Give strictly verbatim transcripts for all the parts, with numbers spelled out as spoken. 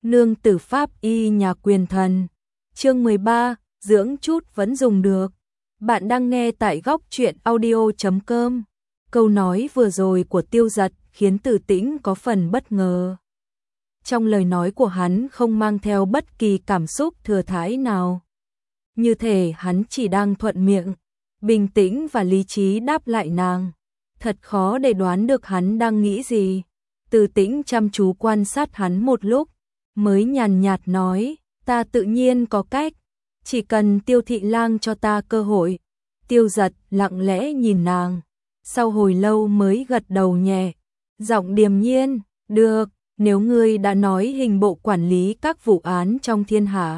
Nương tử pháp y nhà quyền thần. Chương mười ba, dưỡng chút vẫn dùng được. Bạn đang nghe tại góc truyện audio chấm com. Câu nói vừa rồi của Tiêu Dật khiến Từ Tĩnh có phần bất ngờ. Trong lời nói của hắn không mang theo bất kỳ cảm xúc thừa thãi nào. Như thể hắn chỉ đang thuận miệng, bình tĩnh và lý trí đáp lại nàng. Thật khó để đoán được hắn đang nghĩ gì. Từ Tĩnh chăm chú quan sát hắn một lúc, mới nhàn nhạt nói, ta tự nhiên có cách, chỉ cần Tiêu thị lang cho ta cơ hội. Tiêu Dật lặng lẽ nhìn nàng, sau hồi lâu mới gật đầu nhẹ, giọng điềm nhiên, được, nếu ngươi đã nói hình bộ quản lý các vụ án trong thiên hạ,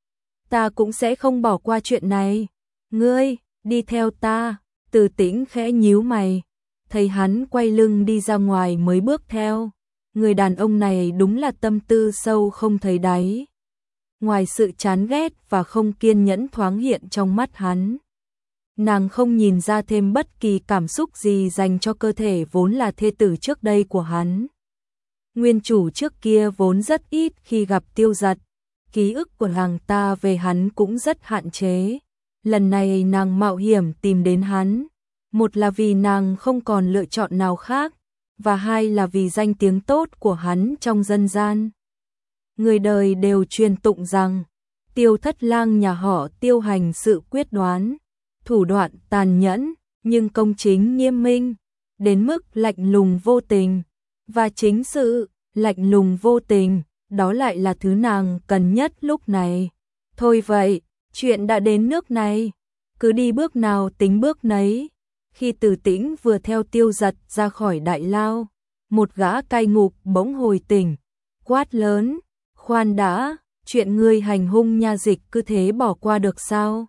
ta cũng sẽ không bỏ qua chuyện này. Ngươi, đi theo ta. Từ Tĩnh khẽ nhíu mày, thấy hắn quay lưng đi ra ngoài mới bước theo. Người đàn ông này đúng là tâm tư sâu không thấy đáy. Ngoài sự chán ghét và không kiên nhẫn thoáng hiện trong mắt hắn, nàng không nhìn ra thêm bất kỳ cảm xúc gì dành cho cơ thể vốn là thê tử trước đây của hắn. Nguyên chủ trước kia vốn rất ít khi gặp Tiêu Dật, ký ức của nàng ta về hắn cũng rất hạn chế. Lần này nàng mạo hiểm tìm đến hắn, một là vì nàng không còn lựa chọn nào khác, và hai là vì danh tiếng tốt của hắn trong dân gian. Người đời đều truyền tụng rằng, Tiêu thất lang nhà họ Tiêu hành sự quyết đoán, thủ đoạn tàn nhẫn, nhưng công chính nghiêm minh, đến mức lạnh lùng vô tình, và chính sự lạnh lùng vô tình, đó lại là thứ nàng cần nhất lúc này. Thôi vậy, chuyện đã đến nước này, cứ đi bước nào tính bước nấy. Khi Từ Tĩnh vừa theo Tiêu Dật ra khỏi đại lao, một gã cai ngục bỗng hồi tỉnh, quát lớn, khoan đã, chuyện ngươi hành hung nha dịch cứ thế bỏ qua được sao?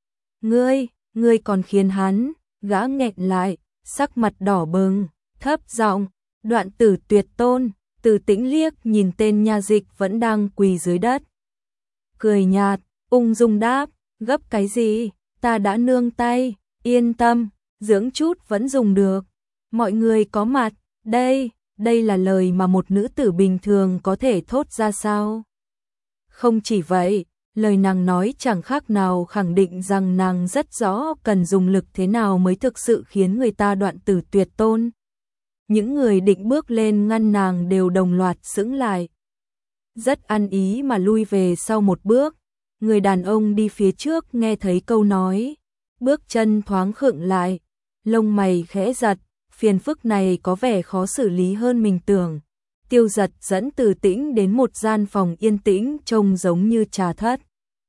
Ngươi, ngươi còn khiến hắn, gã nghẹn lại, sắc mặt đỏ bừng, thấp giọng, đoạn tử tuyệt tôn. Từ Tĩnh liếc nhìn tên nha dịch vẫn đang quỳ dưới đất, cười nhạt, ung dung đáp, gấp cái gì, ta đã nương tay, yên tâm, dưỡng chút vẫn dùng được. Mọi người có mặt, đây, đây là lời mà một nữ tử bình thường có thể thốt ra sao? Không chỉ vậy, lời nàng nói chẳng khác nào khẳng định rằng nàng rất rõ cần dùng lực thế nào mới thực sự khiến người ta đoạn tử tuyệt tôn. Những người định bước lên ngăn nàng đều đồng loạt sững lại, rất ăn ý mà lui về sau một bước. Người đàn ông đi phía trước nghe thấy câu nói, bước chân thoáng khựng lại, lông mày khẽ giật, phiền phức này có vẻ khó xử lý hơn mình tưởng. Tiêu Dật dẫn Từ Tĩnh đến một gian phòng yên tĩnh trông giống như trà thất,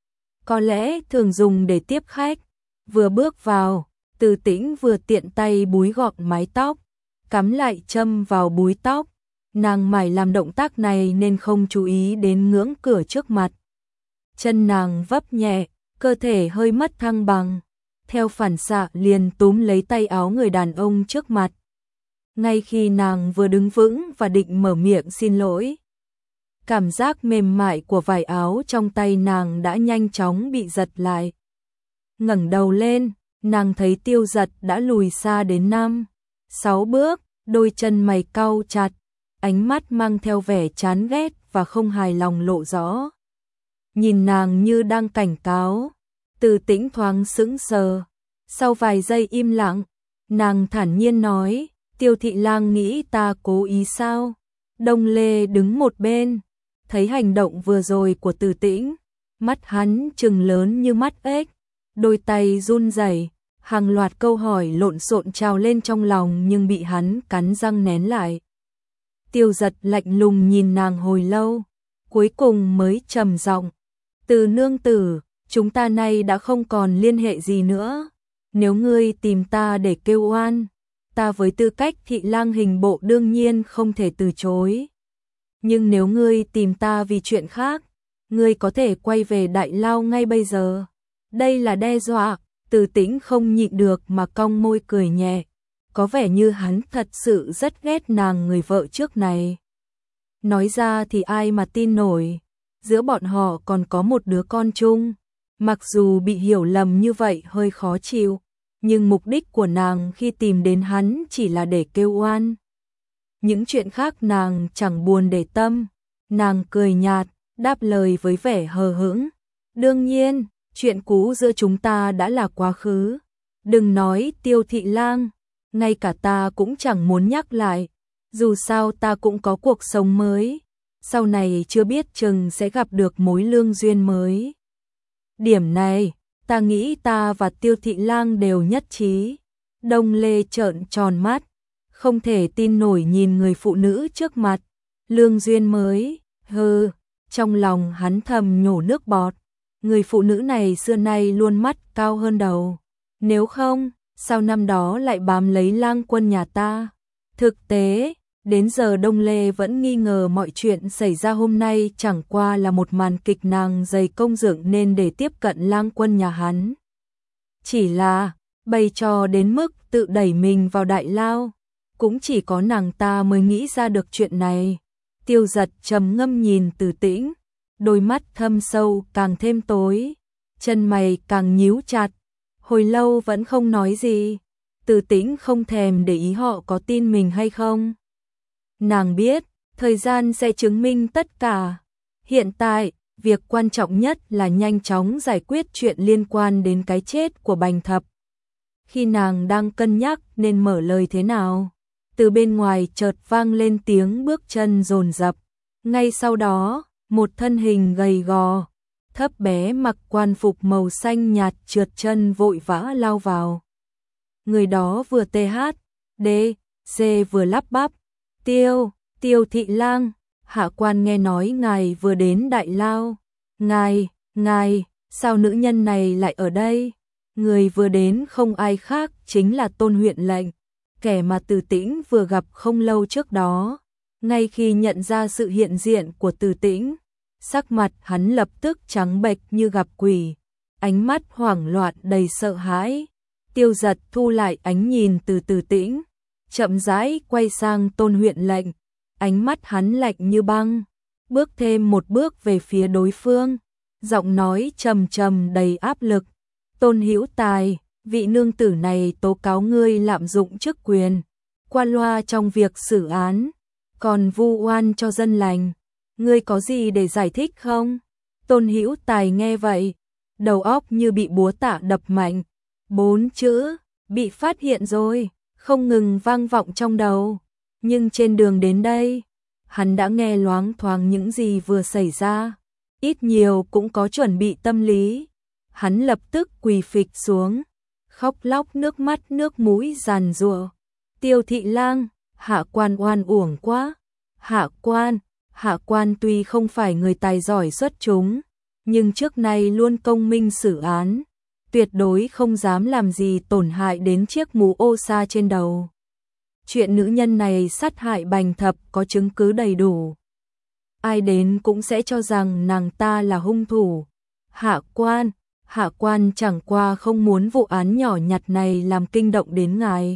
có lẽ thường dùng để tiếp khách. Vừa bước vào, Từ Tĩnh vừa tiện tay búi gọn mái tóc, cắm lại châm vào búi tóc. Nàng mải làm động tác này nên không chú ý đến ngưỡng cửa trước mặt. Chân nàng vấp nhẹ, cơ thể hơi mất thăng bằng, theo phản xạ liền túm lấy tay áo người đàn ông trước mặt. Ngay khi nàng vừa đứng vững và định mở miệng xin lỗi, cảm giác mềm mại của vải áo trong tay nàng đã nhanh chóng bị giật lại. Ngẩng đầu lên, nàng thấy Tiêu Dật đã lùi xa đến năm, sáu bước, đôi chân mày cau chặt, ánh mắt mang theo vẻ chán ghét và không hài lòng lộ rõ. Nhìn nàng như đang cảnh cáo. Từ Tĩnh thoáng sững sờ, sau vài giây im lặng, nàng thản nhiên nói, Tiêu thị lang nghĩ ta cố ý sao? Đông Lê đứng một bên, thấy hành động vừa rồi của Từ Tĩnh, mắt hắn trừng lớn như mắt ếch, đôi tay run rẩy, hàng loạt câu hỏi lộn xộn trào lên trong lòng nhưng bị hắn cắn răng nén lại. Tiêu Dật lạnh lùng nhìn nàng hồi lâu, cuối cùng mới trầm giọng, Từ nương tử, chúng ta nay đã không còn liên hệ gì nữa. Nếu ngươi tìm ta để kêu oan, ta với tư cách thị lang hình bộ đương nhiên không thể từ chối. Nhưng nếu ngươi tìm ta vì chuyện khác, ngươi có thể quay về đại lao ngay bây giờ. Đây là đe dọa. Từ Tĩnh không nhịn được mà cong môi cười nhẹ, có vẻ như hắn thật sự rất ghét nàng người vợ trước này. Nói ra thì ai mà tin nổi, giữa bọn họ còn có một đứa con chung. Mặc dù bị hiểu lầm như vậy hơi khó chịu, nhưng mục đích của nàng khi tìm đến hắn chỉ là để kêu oan. Những chuyện khác nàng chẳng buồn để tâm. Nàng cười nhạt, đáp lời với vẻ hờ hững. Đương nhiên, chuyện cũ giữa chúng ta đã là quá khứ. Đừng nói Tiêu Thị Lang, ngay cả ta cũng chẳng muốn nhắc lại. Dù sao ta cũng có cuộc sống mới. Sau này chưa biết chừng sẽ gặp được mối lương duyên mới. Điểm này, ta nghĩ ta và Tiêu Thị Lang đều nhất trí. Đông Lê trợn tròn mắt, không thể tin nổi nhìn người phụ nữ trước mặt. Lương duyên mới, hừ, trong lòng hắn thầm nhổ nước bọt. Người phụ nữ này xưa nay luôn mắt cao hơn đầu. Nếu không, sao năm đó lại bám lấy Lang Quân nhà ta? Thực tế, đến giờ Đông Lê vẫn nghi ngờ mọi chuyện xảy ra hôm nay chẳng qua là một màn kịch nàng dày công dựng nên để tiếp cận Lang Quân nhà hắn. Chỉ là, bày trò đến mức tự đẩy mình vào đại lao, cũng chỉ có nàng ta mới nghĩ ra được chuyện này. Tiêu Giật trầm ngâm nhìn Từ Tĩnh, đôi mắt thâm sâu càng thêm tối, chân mày càng nhíu chặt, hồi lâu vẫn không nói gì. Từ Tĩnh không thèm để ý họ có tin mình hay không. Nàng biết, thời gian sẽ chứng minh tất cả. Hiện tại, việc quan trọng nhất là nhanh chóng giải quyết chuyện liên quan đến cái chết của Bành Thập. Khi nàng đang cân nhắc nên mở lời thế nào, từ bên ngoài chợt vang lên tiếng bước chân dồn dập. Ngay sau đó, một thân hình gầy gò, thấp bé mặc quan phục màu xanh nhạt trượt chân vội vã lao vào. Người đó vừa tê hát, đê, xê vừa lắp bắp. Tiêu, Tiêu Thị Lang, hạ quan nghe nói ngài vừa đến đại lao. Ngài, ngài, sao nữ nhân này lại ở đây? Người vừa đến không ai khác chính là Tôn huyện lệnh, kẻ mà Từ Tĩnh vừa gặp không lâu trước đó. Ngay khi nhận ra sự hiện diện của Từ Tĩnh, sắc mặt hắn lập tức trắng bệch như gặp quỷ, ánh mắt hoảng loạn đầy sợ hãi. Tiêu Giật thu lại ánh nhìn từ Từ Tĩnh, chậm rãi quay sang Tôn huyện lệnh, ánh mắt hắn lạnh như băng, bước thêm một bước về phía đối phương, giọng nói trầm trầm đầy áp lực. Tôn Hữu Tài, vị nương tử này tố cáo ngươi lạm dụng chức quyền, qua loa trong việc xử án, còn vu oan cho dân lành. Ngươi có gì để giải thích không? Tôn Hữu Tài nghe vậy, đầu óc như bị búa tạ đập mạnh. Bốn chữ, bị phát hiện rồi, không ngừng vang vọng trong đầu. Nhưng trên đường đến đây, hắn đã nghe loáng thoáng những gì vừa xảy ra, ít nhiều cũng có chuẩn bị tâm lý. Hắn lập tức quỳ phịch xuống, khóc lóc nước mắt nước mũi giàn giụa. Tiêu Thị Lang, hạ quan oan uổng quá. Hạ quan, hạ quan tuy không phải người tài giỏi xuất chúng, nhưng trước nay luôn công minh xử án, tuyệt đối không dám làm gì tổn hại đến chiếc mũ ô sa trên đầu. Chuyện nữ nhân này sát hại Bành Thập có chứng cứ đầy đủ. Ai đến cũng sẽ cho rằng nàng ta là hung thủ. Hạ quan, hạ quan chẳng qua không muốn vụ án nhỏ nhặt này làm kinh động đến ngài,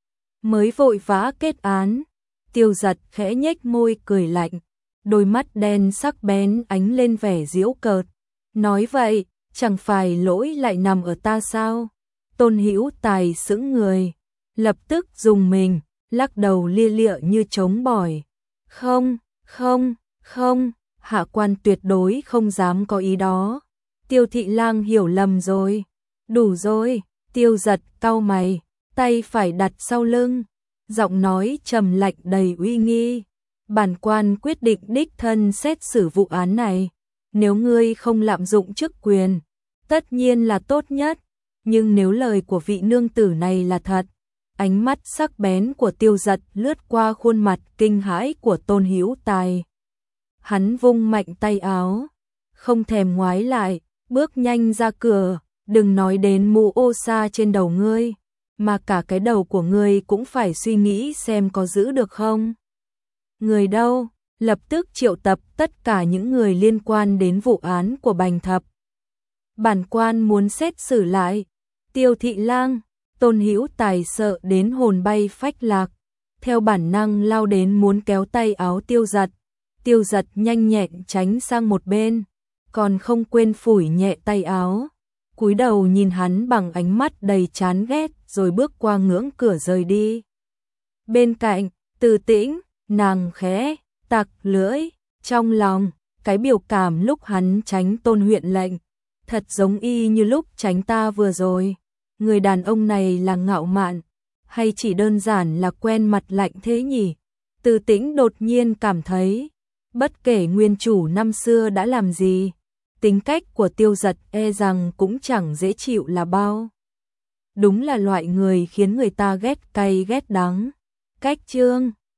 mới vội vã kết án. Tiêu Giật khẽ nhếch môi cười lạnh, đôi mắt đen sắc bén ánh lên vẻ giễu cợt. Nói vậy, chẳng phải lỗi lại nằm ở ta sao? Tôn Hữu Tài sững người, lập tức dùng mình, lắc đầu lia lịa như trống bỏi. Không, không, không, hạ quan tuyệt đối không dám có ý đó. Tiêu Thị Lang hiểu lầm rồi. Đủ rồi. Tiêu Giật cau mày, tay phải đặt sau lưng, giọng nói trầm lạnh đầy uy nghi. Bản quan quyết định đích thân xét xử vụ án này. Nếu ngươi không lạm dụng chức quyền, tất nhiên là tốt nhất. Nhưng nếu lời của vị nương tử này là thật, ánh mắt sắc bén của Tiêu Giật lướt qua khuôn mặt kinh hãi của Tôn Hữu Tài. Hắn vung mạnh tay áo, không thèm ngoái lại, bước nhanh ra cửa. Đừng nói đến mũ ô sa trên đầu ngươi, mà cả cái đầu của ngươi cũng phải suy nghĩ xem có giữ được không. Người đâu? Lập tức triệu tập tất cả những người liên quan đến vụ án của Bành Thập. Bản quan muốn xét xử lại. Tiêu Thị Lang, Tôn Hữu Tài sợ đến hồn bay phách lạc, theo bản năng lao đến muốn kéo tay áo Tiêu Giật. Tiêu Giật nhanh nhẹn tránh sang một bên, còn không quên phủi nhẹ tay áo, cúi đầu nhìn hắn bằng ánh mắt đầy chán ghét rồi bước qua ngưỡng cửa rời đi. Bên cạnh, Từ Tĩnh, nàng khẽ tặc lưỡi, Trong lòng, cái biểu cảm lúc hắn tránh Tôn huyện lệnh, thật giống y như lúc tránh ta vừa rồi. Người đàn ông này là ngạo mạn, hay chỉ đơn giản là quen mặt lạnh thế nhỉ? Từ Tĩnh đột nhiên cảm thấy, bất kể nguyên chủ năm xưa đã làm gì, tính cách của Tiêu Dật e rằng cũng chẳng dễ chịu là bao. Đúng là loại người khiến người ta ghét cay ghét đắng. Cách chương